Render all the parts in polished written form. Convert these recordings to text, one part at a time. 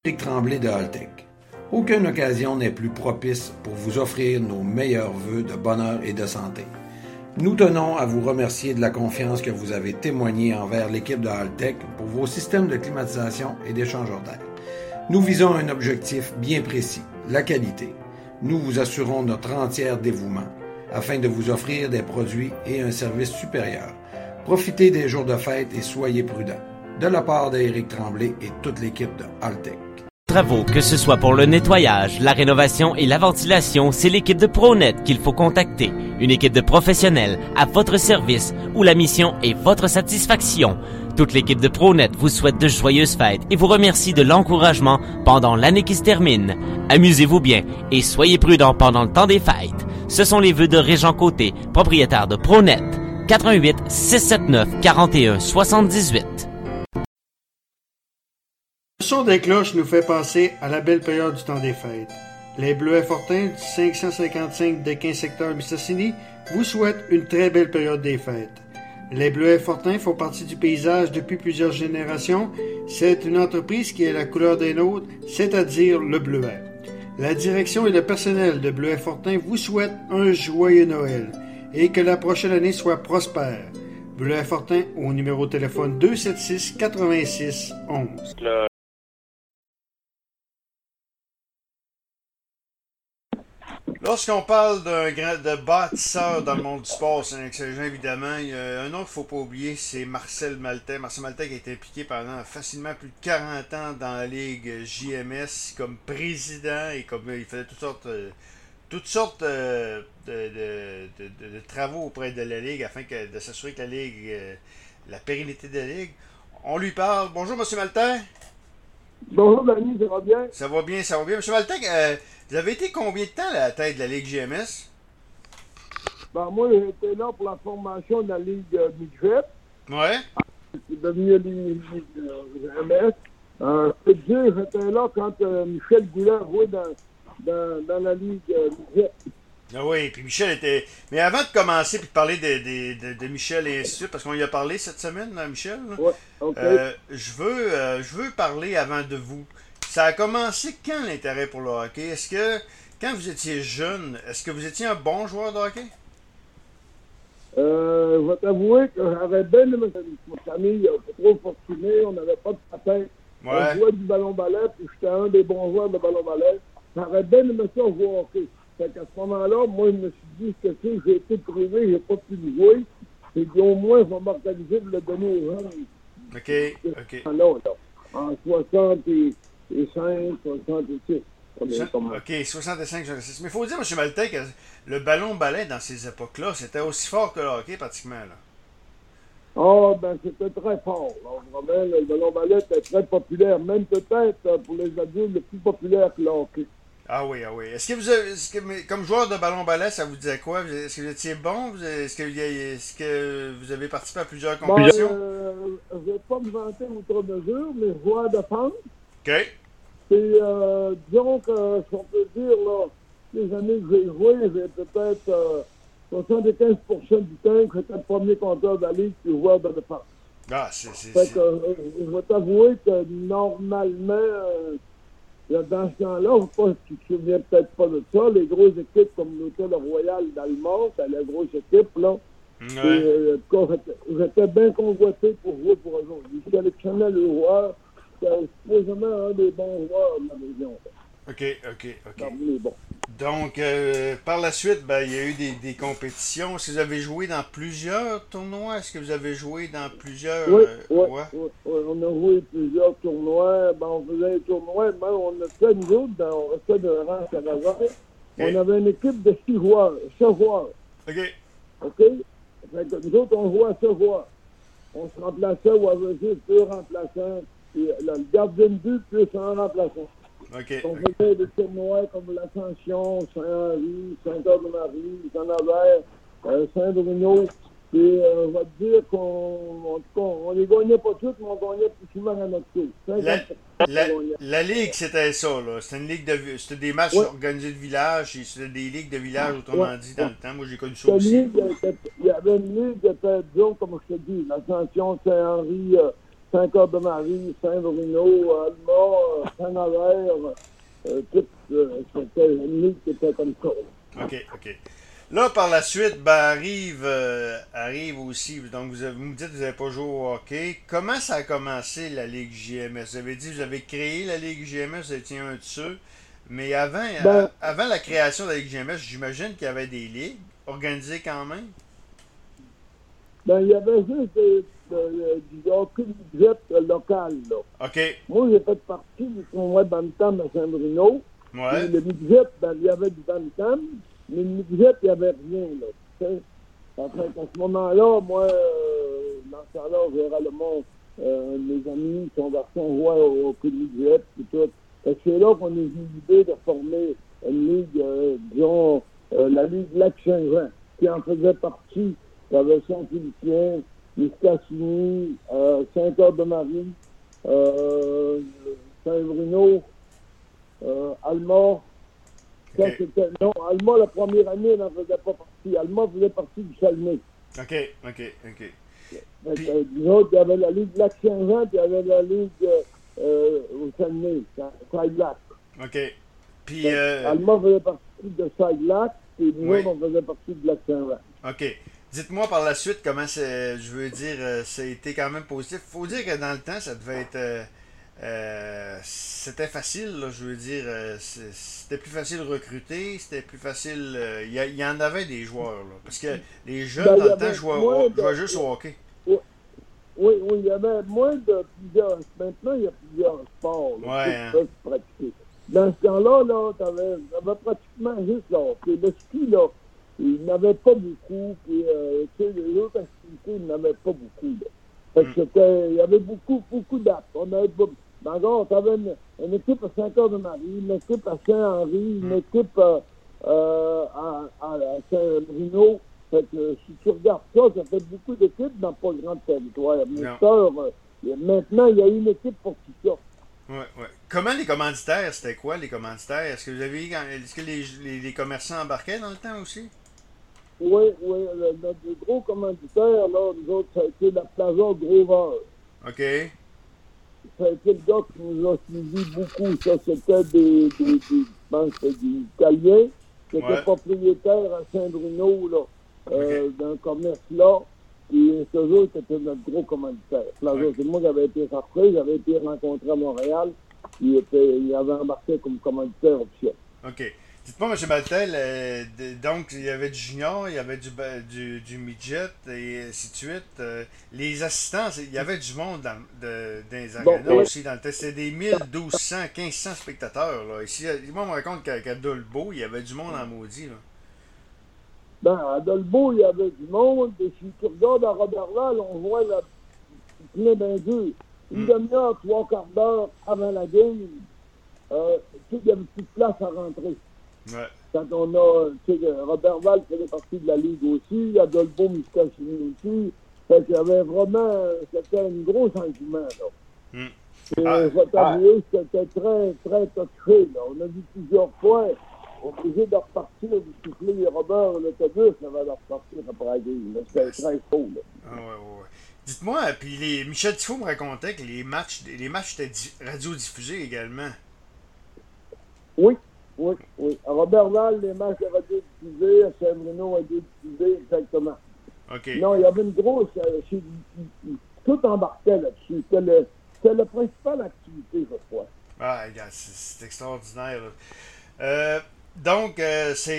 Éric Tremblay de Haltech. Aucune occasion n'est plus propice pour vous offrir nos meilleurs vœux de bonheur et de santé. Nous tenons à vous remercier de la confiance que vous avez témoignée envers l'équipe de Haltech pour vos systèmes de climatisation et d'échangeurs d'air. Nous visons un objectif bien précis, la qualité. Nous vous assurons notre entier dévouement afin de vous offrir des produits et un service supérieur. Profitez des jours de fête et soyez prudents. De la part d'Éric Tremblay et toute l'équipe de Haltech. Travaux, que ce soit pour le nettoyage, la rénovation et la ventilation, c'est l'équipe de ProNet qu'il faut contacter. Une équipe de professionnels à votre service où la mission est votre satisfaction. Toute l'équipe de ProNet vous souhaite de joyeuses fêtes et vous remercie de l'encouragement pendant l'année qui se termine. Amusez-vous bien et soyez prudents pendant le temps des fêtes. Ce sont les vœux de Régent Côté, propriétaire de ProNet. 88 679 41 78. Le son des cloches nous fait penser à la belle période du temps des fêtes. Les Bleuets Fortins du 555 des 15 secteurs Mistassini vous souhaitent une très belle période des fêtes. Les Bleuets Fortins font partie du paysage depuis plusieurs générations. C'est une entreprise qui est la couleur des nôtres, c'est-à-dire le bleuet. La direction et le personnel de Bleuets Fortins vous souhaitent un joyeux Noël et que la prochaine année soit prospère. Bleuets Fortins au numéro de téléphone 276 86 11. Lorsqu'on parle de bâtisseur dans le monde du sport, c'est un excellent évidemment. Il y a un autre qu'il ne faut pas oublier, c'est Marcel Maltais. Marcel Maltais qui a été impliqué pendant facilement plus de 40 ans dans la Ligue JMS comme président et comme il faisait toutes sortes de travaux auprès de la Ligue afin de s'assurer que la Ligue, la pérennité de la Ligue. On lui parle. Bonjour, M. Maltais. Bonjour, Danny, ça va bien? Ça va bien, ça va bien. M. Maltais, vous avez été combien de temps à la tête de la Ligue GMS? Ben, moi, j'étais là pour la formation de la Ligue Midget. Ouais. C'est devenu la Ligue GMS. Je peux te dire, j'étais là quand Michel Goulet jouait dans la Ligue Midget. Ah oui, puis Michel était... Mais avant de commencer puis de parler de Michel et ainsi de suite, parce qu'on y a parlé cette semaine, là, Michel, oui, OK. Je veux parler avant de vous. Ça a commencé quand l'intérêt pour le hockey? Est-ce que, quand vous étiez jeune, est-ce que vous étiez un bon joueur de hockey? Je vais t'avouer que j'avais bien aimé ma famille, était trop fortunée, on n'avait pas de patin. Ouais. On jouait du ballon-ballet, puis j'étais un des bons joueurs de ballon-ballet. J'aurais bien aimé ça jouer au hockey. Fait qu'à ce moment-là, moi, je me suis dit que si j'ai été privé, j'ai pas pu le jouer. Et puis au moins, je vais m'organiser de le donner aux gens. OK. Là, en 65, 66. OK, 65, 66. Mais il faut dire, M. Maltais, que le ballon-ballet dans ces époques-là, c'était aussi fort que le hockey, pratiquement. Là. Ah, ben, c'était très fort. Là. Vraiment, le ballon-ballet était très populaire. Même peut-être pour les adultes, le plus populaire que le hockey. Ah oui. Est-ce que comme joueur de ballon-ballet, ça vous disait quoi? Est-ce que vous étiez bon? Est-ce que vous avez participé à plusieurs compétitions? Je ne vais pas me vanter outre mesure, mais joueur de défense. OK. Et disons que, si on peut dire, là, les années que j'ai joué, j'ai peut-être 75% du temps que j'étais le premier compteur de la Ligue puis joueur de défense. Ah, Fait que je vais t'avouer que normalement, dans ce temps-là, tu te souviens peut-être pas de ça, les grosses équipes comme l'Hôtel Royal d'Allemagne, c'était la grosse équipe, là. Ouais. Et, en tout cas, j'étais bien convoité pour jouer pour eux autres. Ils sélectionnaient les joueurs. C'était supposément un des bons joueurs de la région. OK. Parmi les bons. Donc, par la suite, il y a eu des compétitions. Est-ce que vous avez joué dans plusieurs tournois? Est-ce que vous avez joué dans plusieurs... Oui, on a joué plusieurs tournois. On faisait des tournois, mais on a fait, nous autres, on restait de rang Canadien. On avait une équipe de 6 joueurs. OK. Fait que nous autres, on jouait à 6 joueurs. On se remplaçait ou avait juste 2 remplaçants. Puis, le gardien de but plus un remplaçant. OK. On faisait des tournois comme l'Ascension, Saint-Henri, Saint-Anne-de-Marie, Saint-Nazaire, Saint-Bruno. Puis, on va te dire qu'on les gagnait pas toutes, mais on gagnait plus souvent à notre tour. La Ligue, c'était ça, là. C'était une ligue c'était des matchs organisés de village, et c'était des ligues de village, autrement dit, dans le temps. Moi, j'ai connu ça aussi. Il y avait une ligue qui était, disons, comme je te dis, l'Ascension, Saint-Henri, Saint-Cœur-de-Marie, Saint-Bruno, Alma, Saint-Nazaire, tout, c'était une ligue qui était comme ça. OK. Là, par la suite, arrive aussi. Donc, vous me dites que vous n'avez pas joué au hockey. Comment ça a commencé, la Ligue JMS? Vous avez dit que vous avez créé la Ligue JMS, vous étiez un de ceux. Mais avant la création de la Ligue JMS, j'imagine qu'il y avait des ligues organisées quand même. Il y avait juste du hockey budget local, là. OK. Moi, j'ai fait partie du tournoi Bantam à Saint-Bruno. Ouais. Le budget, il y avait du Bantam, mais le budget, il n'y avait rien, là. En fait, à ce moment-là, moi, dans ce temps-là, généralement, mes amis, son garçon jouait au hockey budget, et tout. Fait que c'est là qu'on a eu l'idée de former une ligue, disons, la Ligue Lac-Saint-Jean, qui en faisait partie. Il y avait Saint-Félicien, Mistassini, Saint-Cœur-de-Marie, Saint-Bruno, Alma. Okay. Non, Alma, la première année, n'en faisait pas partie. Alma faisait partie du Saguenay. OK. Nous autres, il y avait la Ligue Lac-Saint-Jean, puis il y avait la Ligue au Saguenay, Side-Lac. OK. Puis. Alma faisait partie de Side-Lac, et nous autres, on faisait partie de Lac-Saint-Jean. OK. Dites-moi par la suite comment ça a été quand même positif. Faut dire que dans le temps, ça devait être. C'était facile, là, je veux dire. C'était plus facile de recruter, c'était plus facile. Il y en avait des joueurs, là. Parce que les jeunes, dans le temps, jouaient juste au hockey. Oui, il y avait moins de plusieurs. Maintenant, il y a plusieurs sports là, qui peuvent se pratiquer. Dans ce temps-là, t'avais pratiquement juste là. Puis le ski, là, il n'avait pas beaucoup. Puis, les autres activités, il n'avait pas beaucoup. Là. Fait que il y avait beaucoup d'actes. D'accord, tu avais une équipe à Saint-Cœur-de-Marie, une équipe à Saint-Henri, une équipe à Saint-Bruno. Fait que si tu regardes ça, ça fait beaucoup d'équipes dans pas grand territoire. Maintenant, il y a une équipe pour tout ça. Ouais. Comment les commanditaires, c'était quoi les commanditaires? Est-ce que les commerçants embarquaient dans le temps aussi? Oui, notre gros commanditaire, là, nous autres, ça a été la Plaza Grover. OK. Ça a été le gars qui nous a suivi beaucoup. Ça, c'était des Italiens qui étaient propriétaires à Saint-Bruno, là, d'un commerce là. Puis ce jour, c'était notre gros commanditaire. C'est moi qui avais été rencontré, j'avais été rencontré à Montréal. Il avait embarqué comme commanditaire officiel. OK. Dites-moi, M. Maltel, donc il y avait du junior, il y avait du midget et ainsi de suite. Les assistants, il y avait du monde dans les arénas aussi dans le test. C'était des 1200, 1500 spectateurs. Là. Ici, moi, on me raconte qu'à Dolbeau, il y avait du monde en maudit. Là. À Dolbeau, il y avait du monde. Et si tu regardes à Roberval, on voit plein d'un dur. Une demi-heure, 3/4 d'heure avant la game, il y avait plus de place à rentrer. Ouais. Quand on a, Roberval faisait partie de la Ligue aussi, il y a Dolbeau Mistassini aussi. Fait qu'il y avait vraiment, c'était un gros engouement, là. Et je vais t'avouer, c'était très, très touché, là. On a vu plusieurs fois, obligé de repartir, de souffler les Robert l'autobus avant de repartir après la game. C'était très faux, là. Ouais. Dites-moi, puis Michel Tifo me racontait que les matchs étaient radiodiffusés également. Oui. À Roberval, les matchs étaient diffusés, à Saint-Bruno étaient diffusés, exactement. OK. Non, il y avait une grosse... tout embarquait là-dessus. C'était la principale activité, je crois. Ah, regarde, c'est extraordinaire. Donc, ça a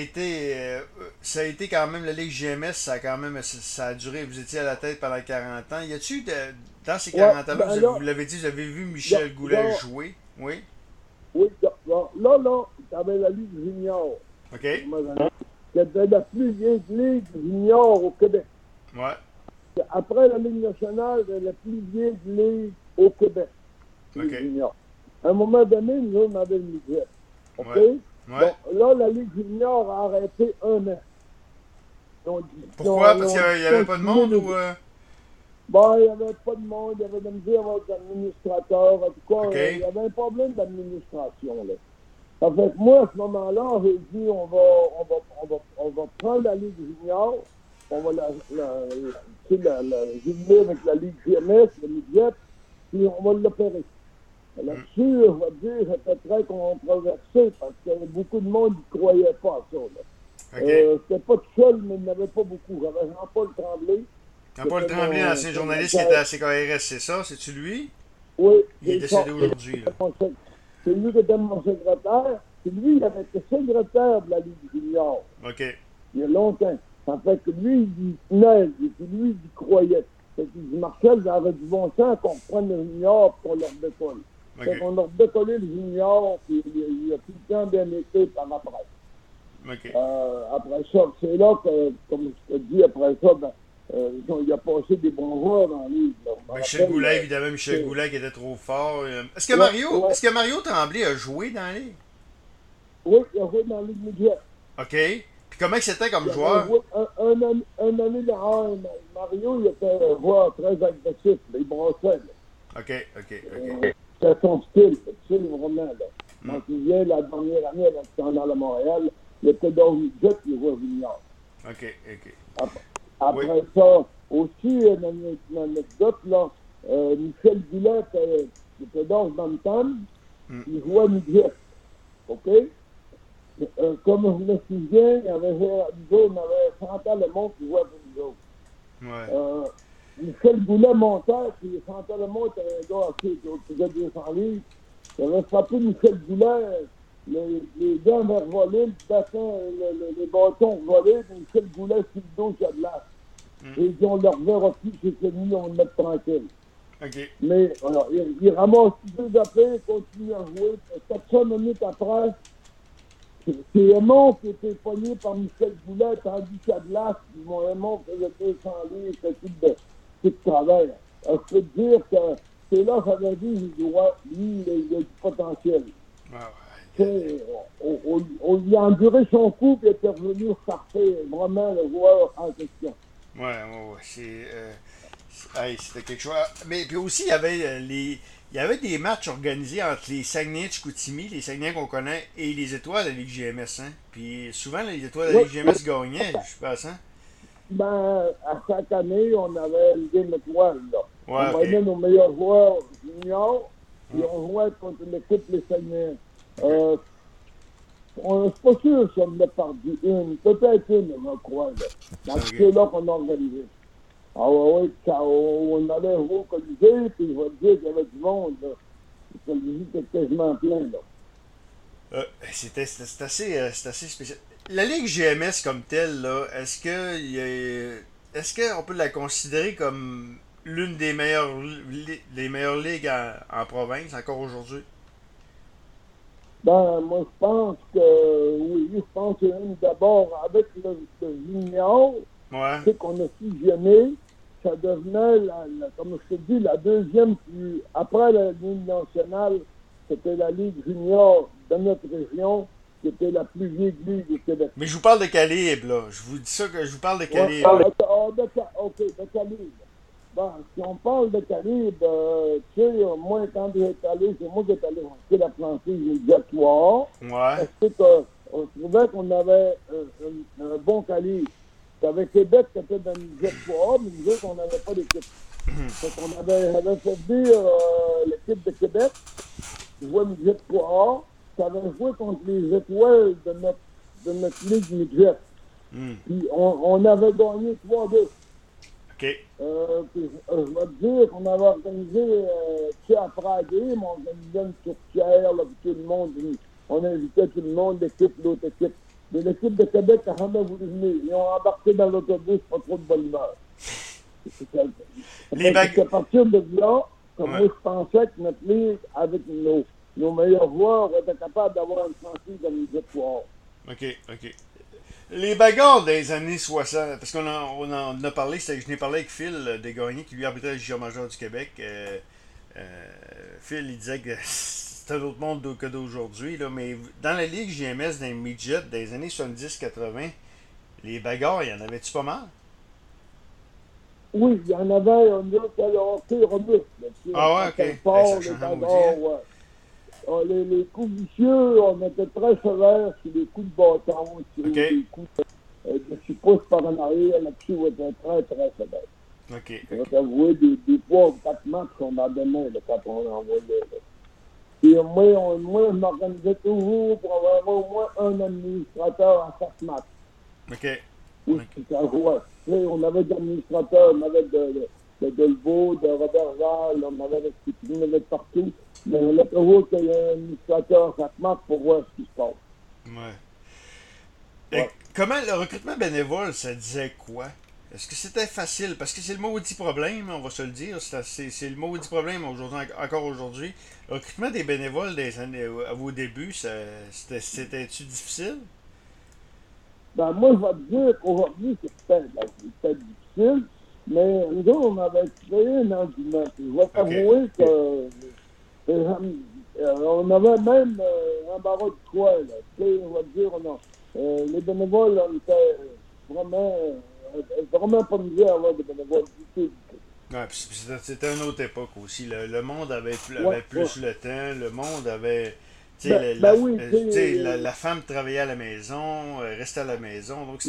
été quand même, la Ligue GMS, ça a duré, vous étiez à la tête pendant 40 ans. Y a-tu, dans ces 40 ans-là, vous l'avez dit, vous avez vu Michel Goulet jouer? Oui? Oui, là, tu avais la Ligue junior. OK. C'était la plus vieille Ligue junior au Québec. Ouais. Après la Ligue nationale, c'était la plus vieille Ligue au Québec. OK. Junior. À un moment donné, nous, on avait le budget. OK? Ouais. Bon, là, la Ligue junior a arrêté 1 an. Pourquoi? Parce qu'il n'y avait pas de monde ou... Bon, il n'y avait pas de monde, il y avait de misère avec l'administrateur. En tout cas, Okay. il y avait un problème d'administration, là. Ça fait que moi, à ce moment-là, j'ai dit, on va prendre la Ligue junior, on va la jumeler avec la Ligue GMS, le midget, puis on va l'opérer. Là-dessus, je vais te dire, c'était très controversé parce que beaucoup de monde ne croyait pas à ça. Là. OK. C'était pas tout seul, mais il n'y en avait pas beaucoup. J'avais Jean-Paul Tremblay. Jean-Paul Tremblay, l'ancien journaliste qui était à CKRS, c'est ça? C'est-tu lui? Oui, Il est décédé aujourd'hui. Là. C'est lui qui était mon secrétaire. C'est lui qui avait été secrétaire de la Ligue junior. OK. Il y a longtemps. Ça fait que lui, il tenait, et puis lui, il croyait. Fait qu'il dit, Marcel, il avait du bon sens qu'on prenne le junior et qu'on leur décolle. OK. Fait qu'on leur décollé le junior, puis il a tout le temps bien été par après. OK. Après ça, c'est là que, comme je te dis, après ça, il a passé des bons joueurs dans la Ligue. Michel Goulet, évidemment, Michel Goulet qui était trop fort. Est-ce que Mario Tremblay a joué dans la Ligue? Oui, il a joué dans la Ligue médiane. OK. Puis comment c'était comme Il joueur? a joué un année là. Mario, il était un joueur très agressif. Il brassait. OK. C'était son style. Vraiment. Là. Quand il vient la dernière année avec Scandale à Montréal, il était dans une jet, il jouait junior. OK. Après ça, aussi, une anecdote, là, Michel Goulet était dans le Bantam, il jouait midget. OK? Comme je me souviens, il y avait on avait Chantal Lemont qui jouait pour nous autres. Ouais. Michel Goulet montait, puis Chantal Lemont était un gars assez qui faisait 200 livres. Il avait frappé Michel Goulet, les gars avaient volé, les bâtons volés, puis Michel Goulet sur le dos, sur la glace. Et ils ont leur verre plus, c'est fini, on le met tranquille. OK. Mais alors, il ramasse deux affaires, il continue à jouer. 400 minutes après, c'est Aymon qui était pogné par Michel Goulet, tandis qu'à glace, mon Aymon faisait 200 livres, c'était tout de travers. Je peux te dire que c'est là que j'avais dit, lui, il a du potentiel. On lui a enduré son coup, puis il était revenu frapper vraiment le joueur en question. Ouais. C'était quelque chose. Mais puis aussi, il y avait des matchs organisés entre les Saguenay de Chicoutimi, les Saguenay qu'on connaît, et les Étoiles de la Ligue GMS. Hein? Puis souvent, les Étoiles de la Ligue GMS gagnaient, je pense. Hein? À chaque année, on avait une game étoile. Là. Ouais, on voyait nos meilleurs joueurs juniors, puis on jouait contre l'équipe les Saguenay. On n'est pas sûr si on en a perdu une, peut-être une, je crois, là. Dans ceux-là qu'on a organisé. Ah ouais, on allait au Colisée, puis je vais te dire qu'il y avait du monde, là. Le Colisée était quasiment plein, là. C'est assez spécial. La Ligue GMS comme telle, là, est-ce qu'on peut la considérer comme l'une des meilleures ligues en province encore aujourd'hui? Moi, je pense que, oui, je pense que d'abord, avec le junior, c'est qu'on a fusionné, ça devenait, comme je te dis, la deuxième plus, après la Ligue nationale, c'était la Ligue junior de notre région, qui était la plus vieille ligue du Québec. Mais je vous parle de calibre, là. Je vous dis ça que je vous parle de calibre. OK, de calibre. Si on parle de calibre, tu sais, moi, quand j'étais allé, c'est moi qui étais allé chercher la franchise obligatoire. Ouais. Parce qu'on trouvait qu'on avait un bon calibre. Avec Québec, c'était dans l'obligatoire, mais nous autres, on n'avait pas d'équipe. Fait qu'on avait fait dire l'équipe de Québec, qui jouait obligatoire, qui avait joué contre les étoiles de notre ligue midget. Puis on avait gagné 3-2. OK. Puis, je vais te dire qu'on avait organisé, tu sais, après la game, on organisait une tourtière, là, puis tout le monde, on invitait tout le monde, l'équipe, l'autre équipe. Mais l'équipe de Québec n'a jamais voulu venir. Ils ont embarqué dans l'autobus, pas trop de bonne humeur. C'est à partir de là, comme moi, je pensais que notre ligue, avec nos meilleurs joueurs, était capable d'avoir une franchise de victoire. OK. Les bagarres des années 60, parce qu'on en a parlé, je n'ai parlé avec Phil Desgagnés, qui lui arbitrait le Junior majeur du Québec. Phil, il disait que c'est un autre monde que d'aujourd'hui, là, mais dans la Ligue GMS, dans les midgets, des années 70-80, les bagarres, il y en avait-tu pas mal? Oui, il y en avait, on dirait que le hockey robuste. Ah ouais, ok. Fort, les bagarres, ouais. Les coups vicieux, on était très sévères sur les coups de bâton, sur les coups de 6 pouces par en arrière, là-dessus, on était très, très sévères. OK. On va t'avouer des 3 ou 4 matchs qu'on a donné là, quand on envoyait. Là. Puis moi, je m'organisais toujours pour avoir au moins un administrateur à chaque match. OK. Oui, ça jouait. Tu sais, on avait des administrateurs, on avait de Delvaux, de Robert Val, on avait de Stépine, on avait de partout. Mais on a toujours qu'il y ait un administrateur à chaque match pour voir ce qui se passe. Ouais. Ouais. Et comment le recrutement bénévole, ça disait quoi? Est-ce que c'était facile? Parce que c'est le maudit problème, on va se le dire. C'est le maudit problème encore aujourd'hui. Le recrutement des bénévoles à vos débuts, c'était-tu difficile? Ben, moi, je vais te dire qu'aujourd'hui, c'était difficile, mais nous autres, on avait créé un engouement. Je vais t'avouer que on avait même un barreau de choix, là. Tu sais, on va te dire, les bénévoles, on était vraiment pas misé à avoir des bénévoles du tout. Ouais, puis c'était une autre époque aussi. Le monde avait plus le temps, le monde avait. La femme travaillait à la maison, restait à la maison. Donc,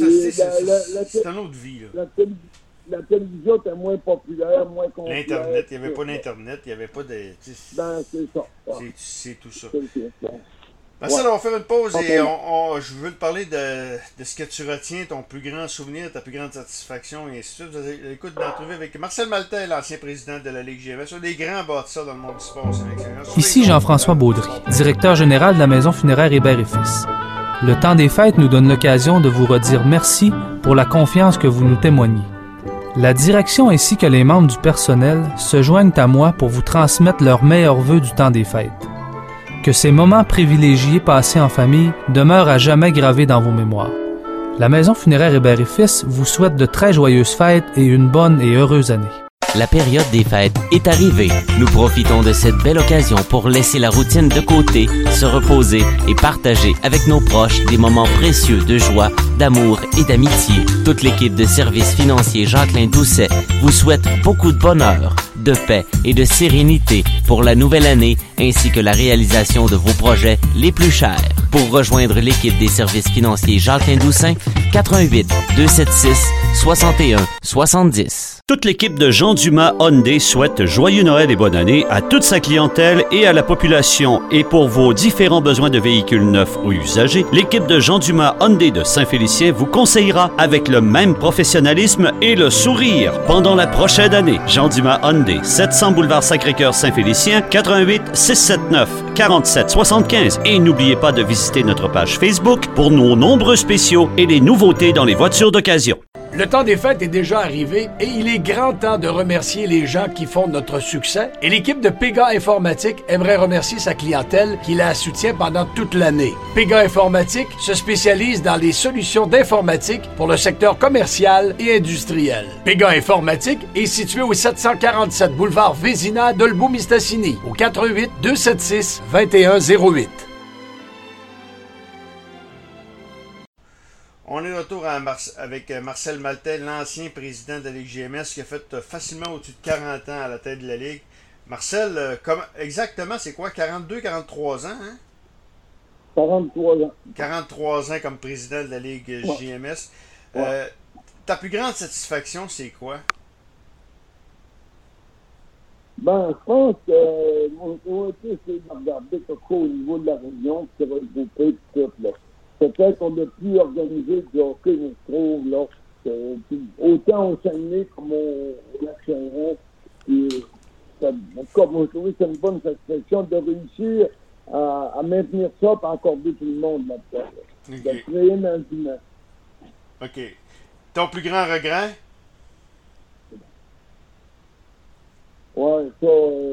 c'est une autre vie. Là. La télévision était moins populaire, moins complète. L'Internet, il n'y avait pas d'Internet, il n'y avait pas de. Ben, c'est ça. Ouais. C'est tout ça. C'est Marcel, on va faire une pause et je veux te parler de ce que tu retiens, ton plus grand souvenir, ta plus grande satisfaction et ainsi de suite. Vous avez l'écoute d'entrevue avec Marcel Maltais, l'ancien président de la Ligue GMS, un des grands bâtisseurs dans le monde du sport. Ici Jean-François Baudry, directeur général de la Maison funéraire Hébert et Fils. Le temps des fêtes nous donne l'occasion de vous redire merci pour la confiance que vous nous témoignez. La direction ainsi que les membres du personnel se joignent à moi pour vous transmettre leurs meilleurs vœux du temps des fêtes. Que ces moments privilégiés passés en famille demeurent à jamais gravés dans vos mémoires. La Maison funéraire Hébert et Fils vous souhaite de très joyeuses fêtes et une bonne et heureuse année. La période des fêtes est arrivée. Nous profitons de cette belle occasion pour laisser la routine de côté, se reposer et partager avec nos proches des moments précieux de joie, d'amour et d'amitié. Toute l'équipe de services financiers Jacqueline Doucet vous souhaite beaucoup de bonheur, de paix et de sérénité pour la nouvelle année ainsi que la réalisation de vos projets les plus chers. Pour rejoindre l'équipe des services financiers Jacqueline Doucet, 88 276 61 70. Toute l'équipe de Jean Dumas Hyundai souhaite joyeux Noël et bonne année à toute sa clientèle et à la population. Et pour vos différents besoins de véhicules neufs ou usagés, l'équipe de Jean Dumas Hyundai de Saint-Félicien vous conseillera avec le même professionnalisme et le sourire pendant la prochaine année. Jean Dumas Hyundai, 700 boulevard Sacré-Cœur Saint-Félicien, 88 679 47 75. Et n'oubliez pas de visiter notre page Facebook pour nos nombreux spéciaux et les nouveautés dans les voitures d'occasion. Le temps des fêtes est déjà arrivé et il est grand temps de remercier les gens qui font notre succès. Et l'équipe de Pega Informatique aimerait remercier sa clientèle qui la soutient pendant toute l'année. Pega Informatique se spécialise dans les solutions d'informatique pour le secteur commercial et industriel. Pega Informatique est situé au 747 boulevard Vézina d'Olbeau-Mistassini, au 88 276 2108. On est de retour avec Marcel Maltais, l'ancien président de la Ligue GMS qui a fait facilement au-dessus de 40 ans à la tête de la Ligue. Marcel, exactement, c'est quoi, 42, 43 ans, hein? 43 ans. 43 ans comme président de la Ligue GMS. Ouais. Ta plus grande satisfaction, c'est quoi? Ben, je pense que mon priorité, c'est de regarder quelque chose au niveau de la région, qui va regrouper tout là. Peut-être qu'on a pu organiser du hockey, mais je trouve, là, autant au Saguenay comme au Lac-Saint-Jean. En tout cas, moi, je trouve que c'est une bonne satisfaction de réussir à maintenir ça et accorder tout le monde là-dedans. Là. Okay. De créer un engouement. OK. Ton plus grand regret? Ouais, ça,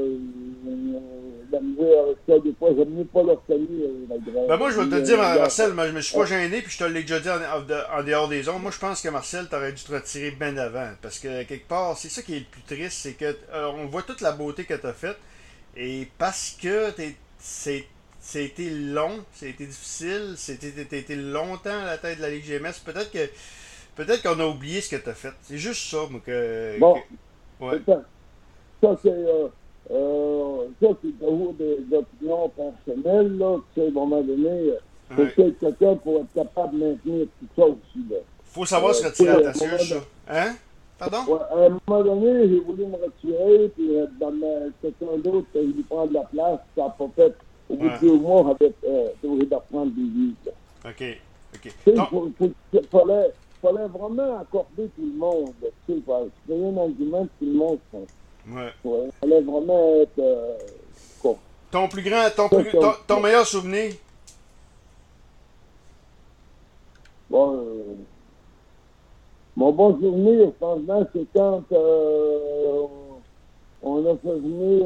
la misère avec ça, des fois, j'aime mieux pas leur saluer. Ben moi, je vais te dire, Marcel, je me suis pas gêné, puis je te l'ai déjà dit en dehors des ondes. Moi, je pense que Marcel, t'aurais dû te retirer bien avant. Parce que, quelque part, c'est ça qui est le plus triste, c'est que on voit toute la beauté que t'as faite, et parce que c'était long, c'était difficile, t'as été longtemps à la tête de la Ligue GMS, peut-être qu'on a oublié ce que t'as fait. C'est juste ça, moi, ouais. Ça, c'est toujours des opinions personnelles, là, tu sais, à un moment donné, faut que quelqu'un pour être capable de maintenir tout ça aussi, là. Faut savoir se retirer à ta siège, ça. Hein? Pardon? Ouais, à un moment donné, j'ai voulu me retirer, puis quelqu'un d'autre qui voulu prendre la place, ça n'a pas fait. Au bout de 2 mois, j'avais obligé de reprendre des vies. OK. Tu sais, il fallait vraiment accorder tout le monde. Tu sais, il fallait créer un argument que tout le monde fait. Ouais. Il fallait vraiment être... ton meilleur souvenir? Bon, mon bon souvenir, franchement, c'est quand on a fait venir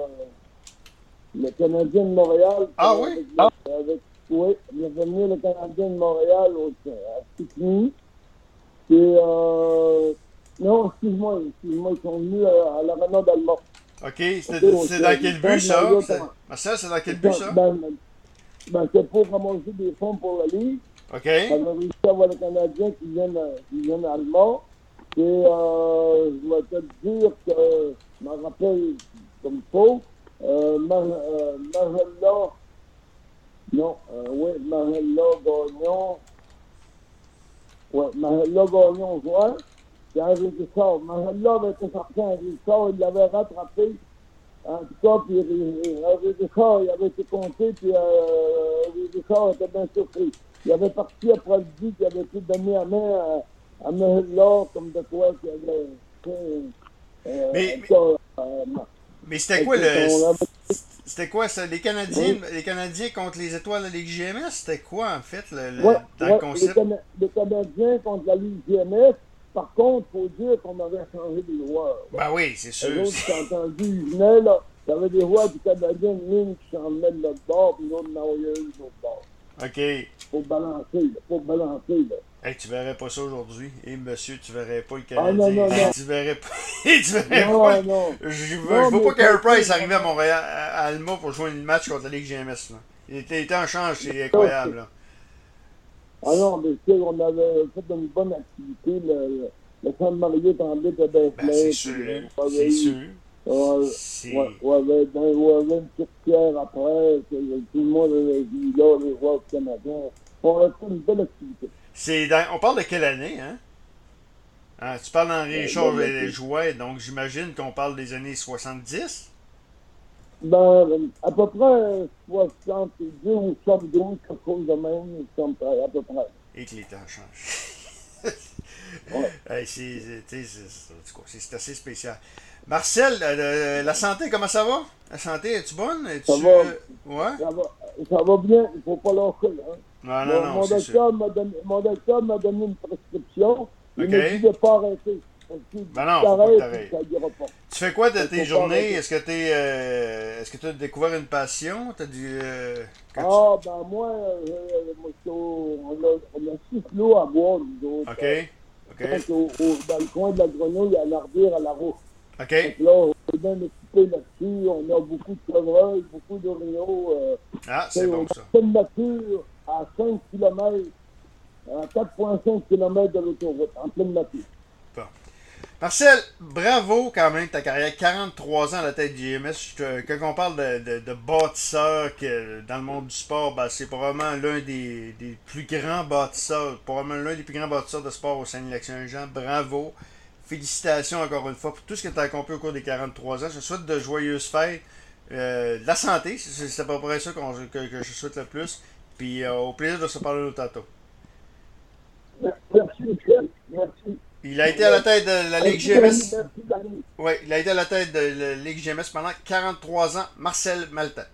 le Canadien de Montréal. Ah oui? Oui, il a fait venir le Canadien de Montréal à Sydney. Et, non, excuse-moi, ils sont venus à l'Arena d'Alma. OK, c'est dans quel but, ça? Marcel, c'est dans quel but, ça? C'est pour ramasser des fonds pour la Ligue. OK. On a réussi à avoir les Canadiens qui viennent à Alma. Et je vais te dire que je me rappelle comme il faut. Marella Gagnon. Oui, Marella Gagnon jouait. C'est Henri Richard. Marella avait été sorti à Henri Richard, il l'avait rattrapé. En tout cas, puis Henri Richard, il avait été compté, puis Henri Richard était bien surpris. Il avait parti après le but, il avait été donné à main à Marella, comme de quoi qu'il avait... Mais c'était quoi ça? Les Canadiens contre les étoiles de la Ligue GMS? C'était quoi, en fait, dans le concept? Les Canadiens contre la Ligue GMS. Par contre, il faut dire qu'on avait changé des joueurs. Ben oui, c'est sûr. Les autres, j'ai entendu, ils venaient, là. Il y avait des joueurs du Canadien, une qui s'en venaient de l'autre bord, puis l'autre n'envoyait de l'autre bord. OK. Faut balancer, là. Hey, tu verrais pas ça aujourd'hui. Monsieur, tu verrais pas le Ah, Canadien. non. Tu verrais pas. Je veux pas qu'Air Price arrive à Montréal, à Alma pour jouer un match contre la Ligue GMS. Là. Il était en change, c'est incroyable. Là. Ah non, mais tu sais, on avait fait une bonne activité. Le centre Mario Tremblay était bien plein. C'est sûr. C'est sûr. On avait une tourtière après. Tout le monde avait vu là, les joueurs canadiens. On a fait une belle activité. On parle de quelle année, hein? Tu parles d'Henri Richard jouait, donc j'imagine qu'on parle des années 70? À peu près 70 ou 72, quelque chose de même, à peu près. Et que les temps changent. Ouais. C'est assez spécial. Marcel, la santé, comment ça va? La santé, es-tu bonne? Ça va. Ouais? Ça va bien, il ne faut pas lâcher. Hein. Non, mon docteur m'a donné une prescription. Il m'a dit de ne pas arrêter. Ben non, faut pas t'arrêter. Pas. Tu fais quoi de tes journées? Est-ce que tu as découvert une passion? Moi, on a 6 lots à boire, nous autres. OK. Dans le coin de la Grenouille, à l'Arbière, à la route. OK. Donc là, on est bien occupé là-dessus. On a beaucoup de chevreuils, beaucoup d'orignaux. C'est bon, ça. On a une nature à 5 km, à 4,5 km de l'autoroute, en pleine nature. Bon. Marcel, bravo quand même, ta carrière, 43 ans à la tête du GMS. Quand on parle de bâtisseur dans le monde du sport, c'est probablement l'un des plus grands bâtisseurs, de sport au sein de l'Action-Jean. Bravo. Félicitations encore une fois pour tout ce que tu as accompli au cours des 43 ans. Je te souhaite de joyeuses fêtes, de la santé, c'est à peu près ça que je souhaite le plus. Puis au plaisir de se parler tantôt. Merci, Michel. Merci. Il a été à la tête de la Ligue GMS. Oui, il a été à la tête de la Ligue GMS pendant 43 ans, Marcel Maltais.